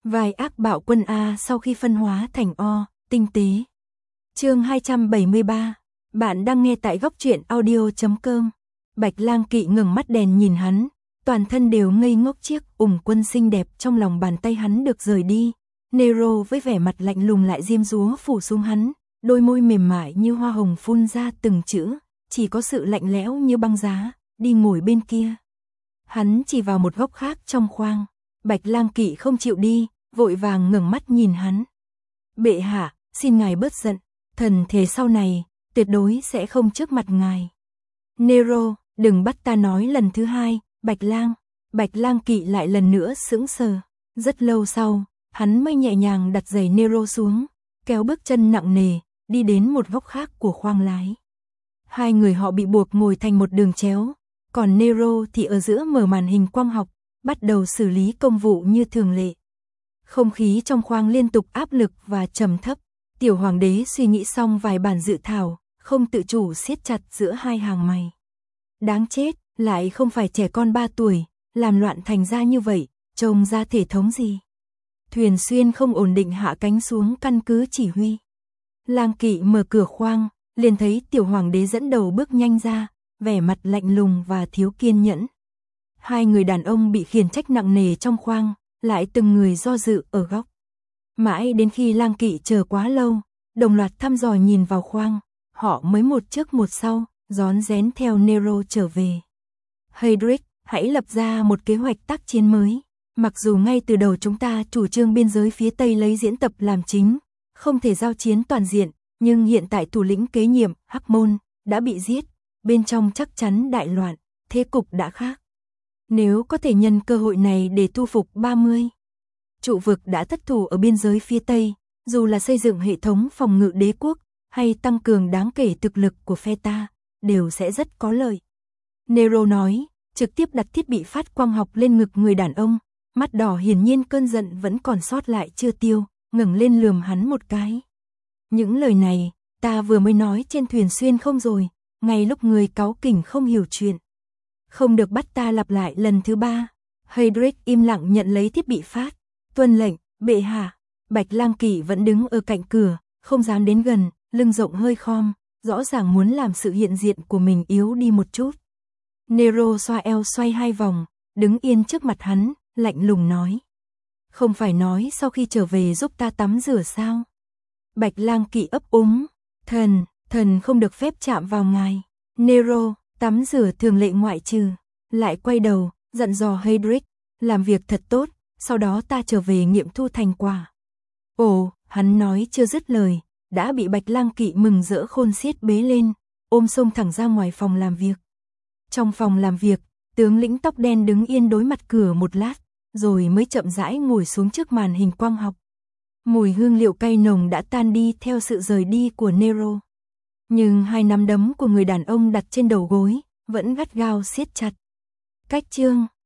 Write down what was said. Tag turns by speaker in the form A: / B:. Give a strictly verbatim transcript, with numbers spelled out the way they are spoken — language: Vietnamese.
A: Vai ác bạo quân A sau khi phân hóa thành O, tinh tế. Chương hai trăm bảy mươi ba. Bạn đang nghe tại góc truyện audio chấm com. Bạch Lang Kỵ ngừng mắt đèn nhìn hắn, toàn thân đều ngây ngốc, chiếc ủng quân xinh đẹp trong lòng bàn tay hắn được rời đi. Nero với vẻ mặt lạnh lùng lại diêm dúa phủ xuống hắn, đôi môi mềm mại như hoa hồng phun ra từng chữ, chỉ có sự lạnh lẽo như băng giá, đi ngồi bên kia. Hắn chỉ vào một góc khác trong khoang. Bạch Lang Kỵ không chịu đi, vội vàng ngẩng mắt nhìn hắn. Bệ hạ, xin ngài bớt giận, thần thề sau này, tuyệt đối sẽ không trước mặt ngài. Nero, đừng bắt ta nói lần thứ hai. Bạch Lang, Bạch Lang Kỵ lại lần nữa sững sờ. Rất lâu sau, hắn mới nhẹ nhàng đặt giày Nero xuống, kéo bước chân nặng nề, đi đến một góc khác của khoang lái. Hai người họ bị buộc ngồi thành một đường chéo, còn Nero thì ở giữa mở màn hình quang học, bắt đầu xử lý công vụ như thường lệ. Không khí trong khoang liên tục áp lực và trầm thấp. Tiểu hoàng đế suy nghĩ xong vài bản dự thảo, không tự chủ siết chặt giữa hai hàng mày. Đáng chết, lại không phải trẻ con ba tuổi, làm loạn thành ra như vậy, trông ra thể thống gì. Thuyền Xuyên không ổn định hạ cánh xuống căn cứ chỉ huy. Lang Kỵ mở cửa khoang, liền thấy tiểu hoàng đế dẫn đầu bước nhanh ra, vẻ mặt lạnh lùng và thiếu kiên nhẫn. Hai người đàn ông bị khiển trách nặng nề trong khoang, lại từng người do dự ở góc. Mãi đến khi Lang Kỵ chờ quá lâu, đồng loạt thăm dò nhìn vào khoang, họ mới một trước một sau, rón rén theo Nero trở về. Heydrich, hãy lập ra một kế hoạch tác chiến mới. Mặc dù ngay từ đầu chúng ta chủ trương biên giới phía Tây lấy diễn tập làm chính, không thể giao chiến toàn diện, nhưng hiện tại thủ lĩnh kế nhiệm, Hắc Môn, đã bị giết, bên trong chắc chắn đại loạn, thế cục đã khác. Nếu có thể nhân cơ hội này để thu phục ba mươi trụ vực đã thất thủ ở biên giới phía Tây, dù là xây dựng hệ thống phòng ngự đế quốc, hay tăng cường đáng kể thực lực của phe ta, đều sẽ rất có lợi. Nero nói, trực tiếp đặt thiết bị phát quang học lên ngực người đàn ông, mắt đỏ hiển nhiên cơn giận vẫn còn sót lại chưa tiêu, ngẩng lên lườm hắn một cái. Những lời này, ta vừa mới nói trên thuyền Xuyên không rồi, ngay lúc người cáu kỉnh không hiểu chuyện. Không được bắt ta lặp lại lần thứ ba. Heydrich im lặng nhận lấy thiết bị phát. Tuân lệnh, bệ hạ. Bạch Lang Kỵ vẫn đứng ở cạnh cửa, không dám đến gần, lưng rộng hơi khom, rõ ràng muốn làm sự hiện diện của mình yếu đi một chút. Nero xoa eo xoay hai vòng, đứng yên trước mặt hắn, lạnh lùng nói. Không phải nói sau khi trở về giúp ta tắm rửa sao? Bạch Lang Kỵ ấp úng. Thần, thần không được phép chạm vào ngài. Nero, tắm rửa thường lệ ngoại trừ. Lại quay đầu, dặn dò Heydrich, làm việc thật tốt, sau đó ta trở về nghiệm thu thành quả. Ồ, hắn nói chưa dứt lời, đã bị Bạch Lang Kỵ mừng rỡ khôn xiết bế lên, ôm xông thẳng ra ngoài phòng làm việc. Trong phòng làm việc, tướng lĩnh tóc đen đứng yên đối mặt cửa một lát, rồi mới chậm rãi ngồi xuống trước màn hình quang học. Mùi hương liệu cay nồng đã tan đi theo sự rời đi của Nero. Nhưng hai nắm đấm của người đàn ông đặt trên đầu gối, vẫn gắt gao siết chặt. Cách chương